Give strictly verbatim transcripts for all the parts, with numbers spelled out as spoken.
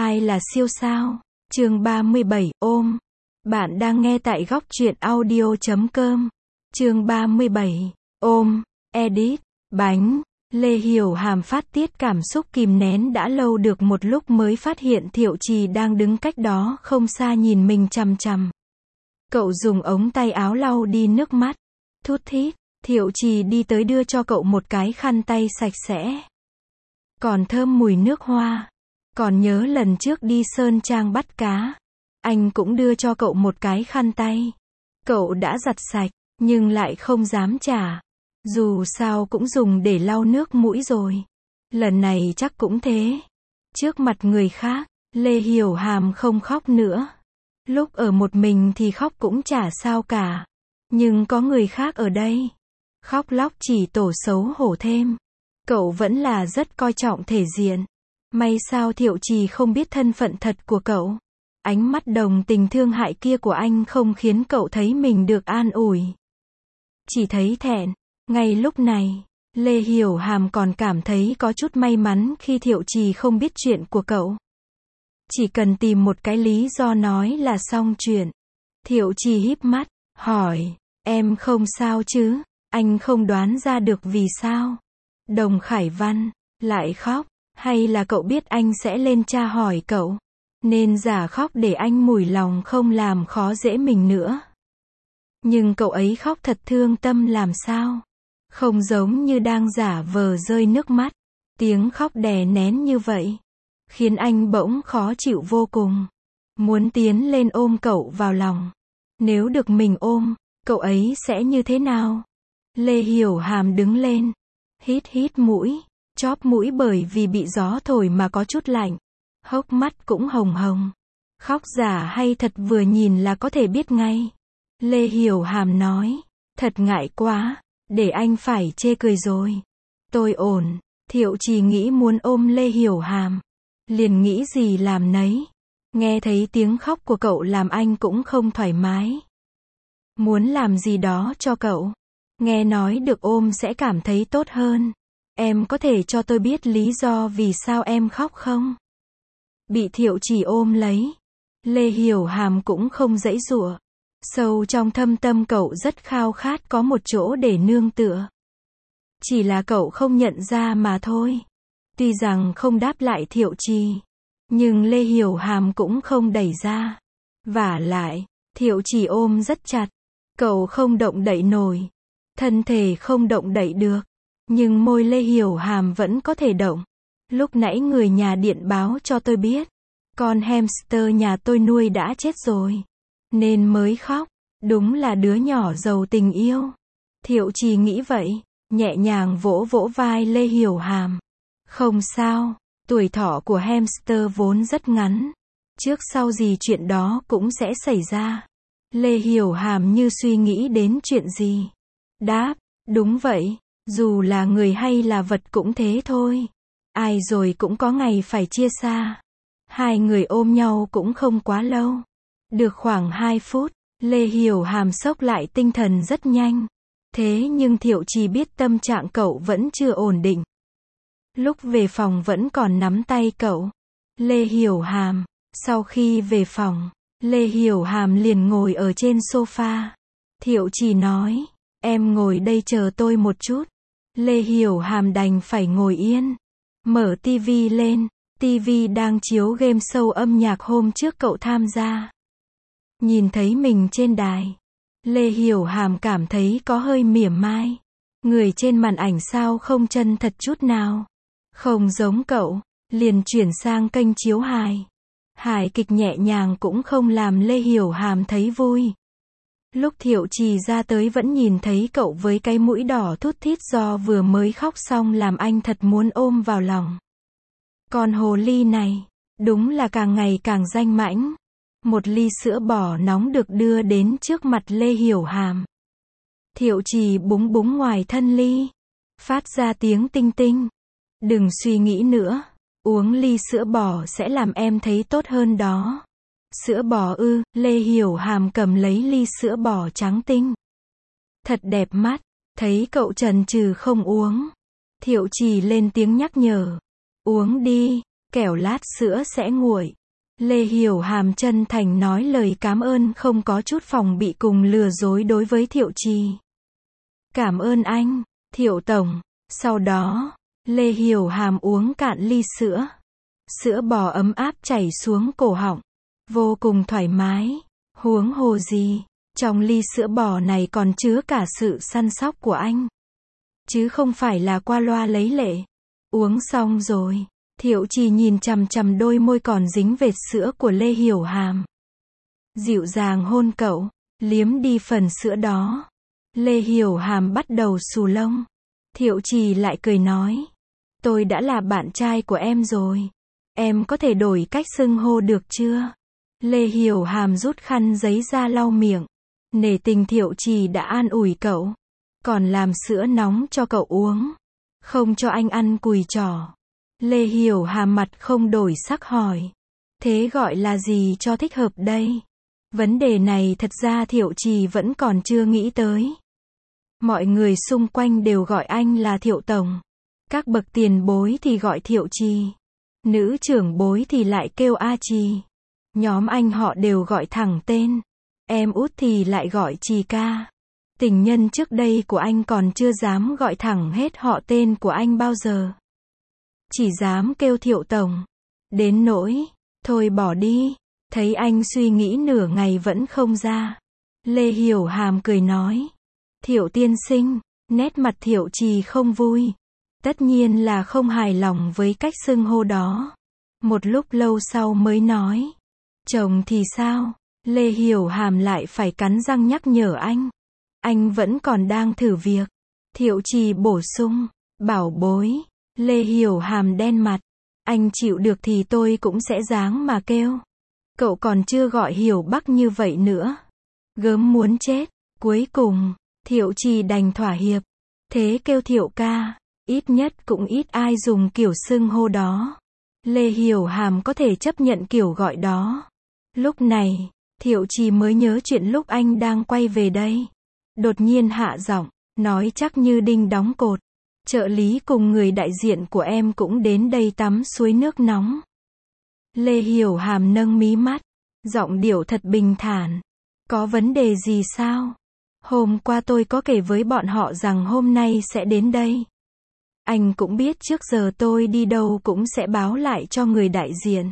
Ai là siêu sao? Chương ba mươi bảy, ôm. Bạn đang nghe tại góc truyện audio chấm com. Chương ba mươi bảy, ôm. Edit. Bánh. Lê Hiểu Hàm phát tiết cảm xúc kìm nén đã lâu được một lúc mới phát hiện Thiệu Trì đang đứng cách đó không xa nhìn mình chằm chằm. Cậu dùng ống tay áo lau đi nước mắt. Thút thít. Thiệu Trì đi tới đưa cho cậu một cái khăn tay sạch sẽ. Còn thơm mùi nước hoa. Còn nhớ lần trước đi Sơn Trang bắt cá, anh cũng đưa cho cậu một cái khăn tay. Cậu đã giặt sạch, nhưng lại không dám trả. Dù sao cũng dùng để lau nước mũi rồi. Lần này chắc cũng thế. Trước mặt người khác, Lê Hiểu Hàm không khóc nữa. Lúc ở một mình thì khóc cũng chả sao cả. Nhưng có người khác ở đây, khóc lóc chỉ tổ xấu hổ thêm. Cậu vẫn là rất coi trọng thể diện. May sao Thiệu Trì không biết thân phận thật của cậu. Ánh mắt đồng tình thương hại kia của anh không khiến cậu thấy mình được an ủi. Chỉ thấy thẹn. Ngay lúc này, Lê Hiểu Hàm còn cảm thấy có chút may mắn khi Thiệu Trì không biết chuyện của cậu. Chỉ cần tìm một cái lý do nói là xong chuyện. Thiệu Trì híp mắt, hỏi, em không sao chứ? Anh không đoán ra được vì sao Đồng Khải Văn lại khóc. Hay là cậu biết anh sẽ lên tra hỏi cậu, nên giả khóc để anh mủi lòng không làm khó dễ mình nữa. Nhưng cậu ấy khóc thật thương tâm làm sao? Không giống như đang giả vờ rơi nước mắt. Tiếng khóc đè nén như vậy khiến anh bỗng khó chịu vô cùng. Muốn tiến lên ôm cậu vào lòng. Nếu được mình ôm, cậu ấy sẽ như thế nào? Lê Hiểu Hàm đứng lên, hít hít mũi. Chóp mũi bởi vì bị gió thổi mà có chút lạnh. Hốc mắt cũng hồng hồng. Khóc giả hay thật vừa nhìn là có thể biết ngay. Lê Hiểu Hàm nói, thật ngại quá, để anh phải chê cười rồi. Tôi ổn. Thiệu Trì nghĩ muốn ôm Lê Hiểu Hàm, liền nghĩ gì làm nấy. Nghe thấy tiếng khóc của cậu làm anh cũng không thoải mái. Muốn làm gì đó cho cậu. Nghe nói được ôm sẽ cảm thấy tốt hơn. Em có thể cho tôi biết lý do vì sao em khóc không? Bị Thiệu Trì ôm lấy, Lê Hiểu Hàm cũng không giãy giụa. Sâu trong thâm tâm cậu rất khao khát có một chỗ để nương tựa. Chỉ là cậu không nhận ra mà thôi. Tuy rằng không đáp lại Thiệu Trì, nhưng Lê Hiểu Hàm cũng không đẩy ra. Vả lại, Thiệu Trì ôm rất chặt. Cậu không động đậy nổi. Thân thể không động đậy được. Nhưng môi Lê Hiểu Hàm vẫn có thể động. Lúc nãy người nhà điện báo cho tôi biết, con hamster nhà tôi nuôi đã chết rồi, nên mới khóc. Đúng là đứa nhỏ giàu tình yêu. Thiệu Trì nghĩ vậy, nhẹ nhàng vỗ vỗ vai Lê Hiểu Hàm. Không sao, tuổi thọ của hamster vốn rất ngắn. Trước sau gì chuyện đó cũng sẽ xảy ra. Lê Hiểu Hàm như suy nghĩ đến chuyện gì. Đáp, đúng vậy. Dù là người hay là vật cũng thế thôi. Ai rồi cũng có ngày phải chia xa. Hai người ôm nhau cũng không quá lâu. Được khoảng hai phút, Lê Hiểu Hàm xốc lại tinh thần rất nhanh. Thế nhưng Thiệu Trì biết tâm trạng cậu vẫn chưa ổn định. Lúc về phòng vẫn còn nắm tay cậu. Lê Hiểu Hàm. Sau khi về phòng, Lê Hiểu Hàm liền ngồi ở trên sofa. Thiệu Trì nói, em ngồi đây chờ tôi một chút. Lê Hiểu Hàm đành phải ngồi yên. Mở tivi lên. Tivi đang chiếu game show âm nhạc hôm trước cậu tham gia. Nhìn thấy mình trên đài, Lê Hiểu Hàm cảm thấy có hơi mỉa mai. Người trên màn ảnh sao không chân thật chút nào. Không giống cậu. Liền chuyển sang kênh chiếu hài. Hài kịch nhẹ nhàng cũng không làm Lê Hiểu Hàm thấy vui. Lúc Thiệu Trì ra tới vẫn nhìn thấy cậu với cái mũi đỏ thút thít do vừa mới khóc xong làm anh thật muốn ôm vào lòng. Con hồ ly này, đúng là càng ngày càng danh mãnh. Một ly sữa bò nóng được đưa đến trước mặt Lê Hiểu Hàm. Thiệu Trì búng búng ngoài thân ly. Phát ra tiếng tinh tinh. Đừng suy nghĩ nữa. Uống ly sữa bò sẽ làm em thấy tốt hơn đó. Sữa bò ư? Lê Hiểu Hàm cầm lấy ly sữa bò trắng tinh. Thật đẹp mắt. Thấy cậu chần chừ không uống, Thiệu Trì lên tiếng nhắc nhở. Uống đi. kẻo lát sữa sẽ nguội. Lê Hiểu Hàm chân thành nói lời cảm ơn không có chút phòng bị cùng lừa dối đối với Thiệu Trì. Cảm ơn anh, Thiệu Tổng. Sau đó, Lê Hiểu Hàm uống cạn ly sữa. Sữa bò ấm áp chảy xuống cổ họng. Vô cùng thoải mái. Huống hồ gì, trong ly sữa bò này còn chứa cả sự săn sóc của anh. Chứ không phải là qua loa lấy lệ. Uống xong rồi, Thiệu Trì nhìn chằm chằm đôi môi còn dính vệt sữa của Lê Hiểu Hàm. Dịu dàng hôn cậu, liếm đi phần sữa đó. Lê Hiểu Hàm bắt đầu xù lông. Thiệu Trì lại cười nói. Tôi đã là bạn trai của em rồi. Em có thể đổi cách xưng hô được chưa? Lê Hiểu Hàm rút khăn giấy ra lau miệng. Nể tình Thiệu Trì đã an ủi cậu. Còn làm sữa nóng cho cậu uống. Không cho anh ăn cùi chỏ. Lê Hiểu Hàm mặt không đổi sắc hỏi. Thế gọi là gì cho thích hợp đây? Vấn đề này thật ra Thiệu Trì vẫn còn chưa nghĩ tới. Mọi người xung quanh đều gọi anh là Thiệu Tổng. Các bậc tiền bối thì gọi Thiệu Trì. Nữ trưởng bối thì lại kêu A Trì. Nhóm anh họ đều gọi thẳng tên. Em út thì lại gọi Trì ca. Tình nhân trước đây của anh còn chưa dám gọi thẳng hết họ tên của anh bao giờ. Chỉ dám kêu Thiệu Tổng. Đến nỗi, thôi bỏ đi. Thấy anh suy nghĩ nửa ngày vẫn không ra. Lê Hiểu Hàm cười nói. Thiệu tiên sinh, nét mặt Thiệu Trì không vui. Tất nhiên là không hài lòng với cách xưng hô đó. Một lúc lâu sau mới nói. Chồng thì sao? Lê Hiểu Hàm lại phải cắn răng nhắc nhở anh. Anh vẫn còn đang thử việc. Thiệu Trì bổ sung. Bảo bối. Lê Hiểu Hàm đen mặt. Anh chịu được thì tôi cũng sẽ dáng mà kêu. Cậu còn chưa gọi Hiểu Bắc như vậy nữa. Gớm muốn chết. Cuối cùng, Thiệu Trì đành thỏa hiệp. Thế kêu Thiệu ca. Ít nhất cũng ít ai dùng kiểu xưng hô đó. Lê Hiểu Hàm có thể chấp nhận kiểu gọi đó. Lúc này, Thiệu Trì mới nhớ chuyện lúc anh đang quay về đây. Đột nhiên hạ giọng, nói chắc như đinh đóng cột. Trợ lý cùng người đại diện của em cũng đến đây tắm suối nước nóng. Lê Hiểu Hàm nâng mí mắt, giọng điệu thật bình thản. Có vấn đề gì sao? Hôm qua tôi có kể với bọn họ rằng hôm nay sẽ đến đây. Anh cũng biết trước giờ tôi đi đâu cũng sẽ báo lại cho người đại diện.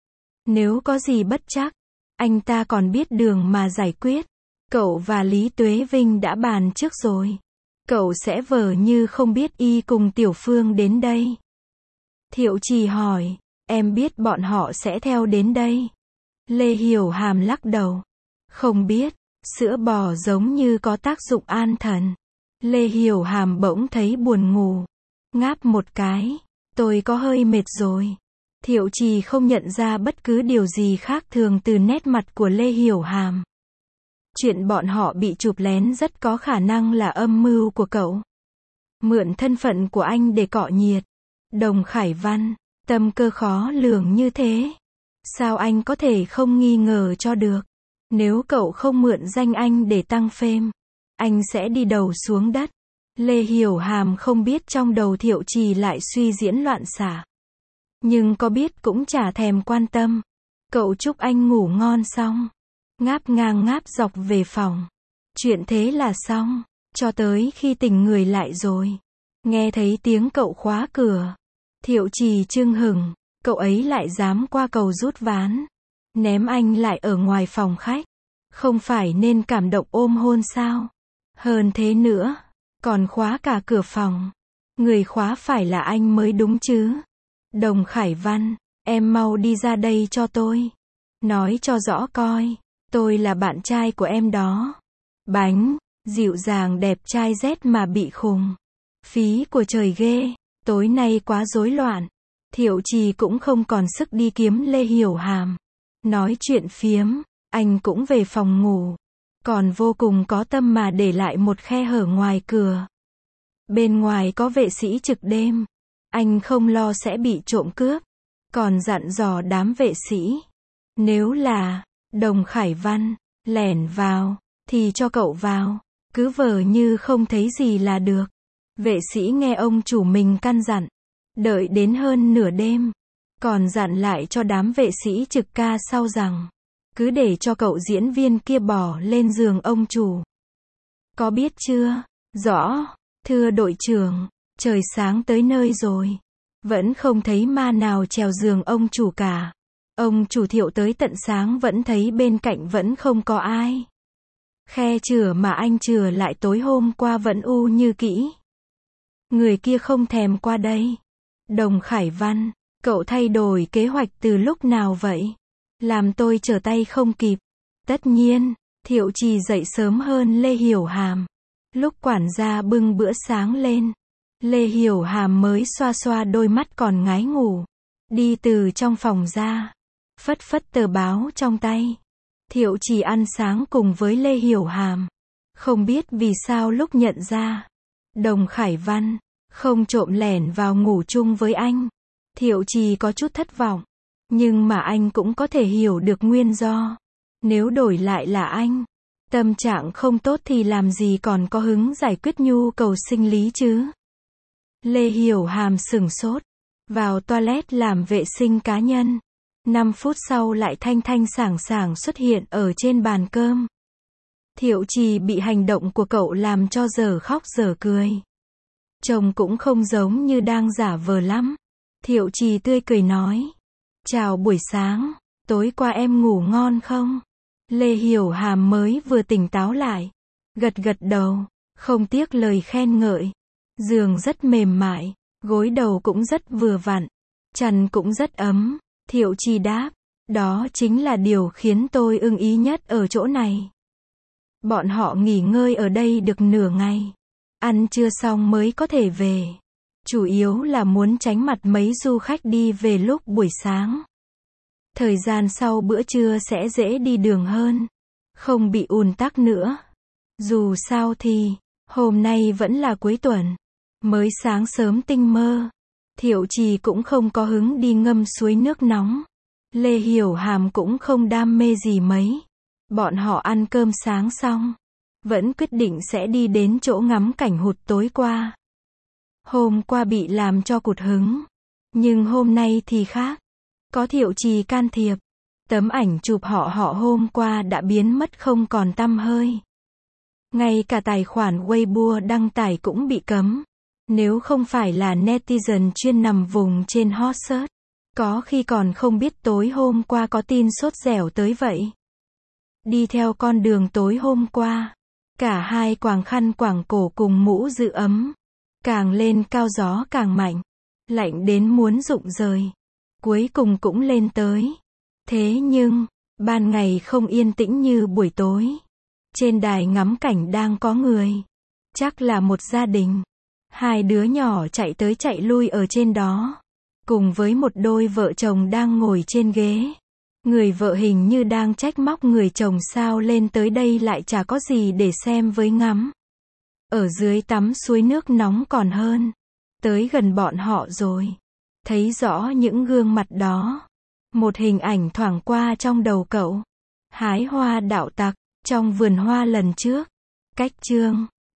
Nếu có gì bất trắc, anh ta còn biết đường mà giải quyết. Cậu và Lý Tuế Vinh đã bàn trước rồi. Cậu sẽ vờ như không biết y cùng Tiểu Phương đến đây. Thiệu Trì hỏi, em biết bọn họ sẽ theo đến đây. Lê Hiểu Hàm lắc đầu. Không biết, sữa bò giống như có tác dụng an thần. Lê Hiểu Hàm bỗng thấy buồn ngủ. Ngáp một cái, tôi có hơi mệt rồi. Thiệu Trì không nhận ra bất cứ điều gì khác thường từ nét mặt của Lê Hiểu Hàm. Chuyện bọn họ bị chụp lén rất có khả năng là âm mưu của cậu. Mượn thân phận của anh để cọ nhiệt. Đồng Khải Văn, tâm cơ khó lường như thế. Sao anh có thể không nghi ngờ cho được? Nếu cậu không mượn danh anh để tăng fame, anh sẽ đi đầu xuống đất. Lê Hiểu Hàm không biết trong đầu Thiệu Trì lại suy diễn loạn xạ. Nhưng có biết cũng chả thèm quan tâm. Cậu chúc anh ngủ ngon xong. Ngáp ngang ngáp dọc về phòng. Chuyện thế là xong. Cho tới khi tỉnh người lại rồi. Nghe thấy tiếng cậu khóa cửa. Thiệu Trì chưng hửng. Cậu ấy lại dám qua cầu rút ván. Ném anh lại ở ngoài phòng khách. Không phải nên cảm động ôm hôn sao? Hơn thế nữa. Còn khóa cả cửa phòng. Người khóa phải là anh mới đúng chứ. Đồng Khải Văn, em mau đi ra đây cho tôi. Nói cho rõ coi. Tôi là bạn trai của em đó. Bánh, dịu dàng đẹp trai rét mà bị khùng. Phí của trời ghê. Tối nay quá rối loạn. Thiệu Trì cũng không còn sức đi kiếm Lê Hiểu Hàm. Nói chuyện phiếm, anh cũng về phòng ngủ. Còn vô cùng có tâm mà để lại một khe hở ngoài cửa. Bên ngoài có vệ sĩ trực đêm. Anh không lo sẽ bị trộm cướp. Còn dặn dò đám vệ sĩ. Nếu là Đồng Khải Văn lẻn vào, thì cho cậu vào. Cứ vờ như không thấy gì là được. Vệ sĩ nghe ông chủ mình căn dặn. Đợi đến hơn nửa đêm. Còn dặn lại cho đám vệ sĩ trực ca sau rằng, cứ để cho cậu diễn viên kia bỏ lên giường ông chủ. Có biết chưa? Rõ, thưa đội trưởng, trời sáng tới nơi rồi. Vẫn không thấy ma nào trèo giường ông chủ cả. Ông chủ Thiệu tới tận sáng vẫn thấy bên cạnh vẫn không có ai. Khe chửa mà anh chừa lại tối hôm qua vẫn u như kỹ. Người kia không thèm qua đây. Đồng Khải Văn, cậu thay đổi kế hoạch từ lúc nào vậy? Làm tôi trở tay không kịp. Tất nhiên, Thiệu Trì dậy sớm hơn Lê Hiểu Hàm. Lúc quản gia bưng bữa sáng lên, Lê Hiểu Hàm mới xoa xoa đôi mắt còn ngái ngủ. Đi từ trong phòng ra, phất phất tờ báo trong tay. Thiệu Trì ăn sáng cùng với Lê Hiểu Hàm. Không biết vì sao lúc nhận ra, Đồng Khải Văn không trộm lẻn vào ngủ chung với anh. Thiệu Trì có chút thất vọng. Nhưng mà anh cũng có thể hiểu được nguyên do. Nếu đổi lại là anh, tâm trạng không tốt thì làm gì còn có hứng giải quyết nhu cầu sinh lý chứ. Lê Hiểu Hàm sửng sốt, vào toilet làm vệ sinh cá nhân. năm phút sau lại thanh thanh sảng sảng xuất hiện ở trên bàn cơm. Thiệu Trì bị hành động của cậu làm cho giờ khóc giờ cười. Chồng cũng không giống như đang giả vờ lắm. Thiệu Trì tươi cười nói, chào buổi sáng, tối qua em ngủ ngon không? Lê Hiểu Hàm mới vừa tỉnh táo lại, gật gật đầu, không tiếc lời khen ngợi. Giường rất mềm mại, gối đầu cũng rất vừa vặn, chăn cũng rất ấm. Thiệu Trì đáp, đó chính là điều khiến tôi ưng ý nhất ở chỗ này. Bọn họ nghỉ ngơi ở đây được nửa ngày, ăn trưa xong mới có thể về. Chủ yếu là muốn tránh mặt mấy du khách đi về lúc buổi sáng. Thời gian sau bữa trưa sẽ dễ đi đường hơn, không bị ùn tắc nữa. Dù sao thì, hôm nay vẫn là cuối tuần, mới sáng sớm tinh mơ. Thiệu Trì cũng không có hứng đi ngâm suối nước nóng. Lê Hiểu Hàm cũng không đam mê gì mấy. Bọn họ ăn cơm sáng xong, vẫn quyết định sẽ đi đến chỗ ngắm cảnh hụt tối qua. Hôm qua bị làm cho cụt hứng, nhưng hôm nay thì khác. Có Thiệu Trì can thiệp, tấm ảnh chụp họ họ hôm qua đã biến mất không còn tăm hơi. Ngay cả tài khoản Weibo đăng tải cũng bị cấm. Nếu không phải là netizen chuyên nằm vùng trên hot search, có khi còn không biết tối hôm qua có tin sốt dẻo tới vậy. Đi theo con đường tối hôm qua, cả hai quàng khăn quàng cổ cùng mũ giữ ấm. Càng lên cao gió càng mạnh, lạnh đến muốn rụng rời. Cuối cùng cũng lên tới. Thế nhưng, ban ngày không yên tĩnh như buổi tối. Trên đài ngắm cảnh đang có người. Chắc là một gia đình. Hai đứa nhỏ chạy tới chạy lui ở trên đó. Cùng với một đôi vợ chồng đang ngồi trên ghế. Người vợ hình như đang trách móc người chồng sao lên tới đây lại chả có gì để xem với ngắm. Ở dưới tắm suối nước nóng còn hơn. Tới gần bọn họ rồi. Thấy rõ những gương mặt đó. Một hình ảnh thoảng qua trong đầu cậu. Hái hoa đạo tặc, trong vườn hoa lần trước. Cách chương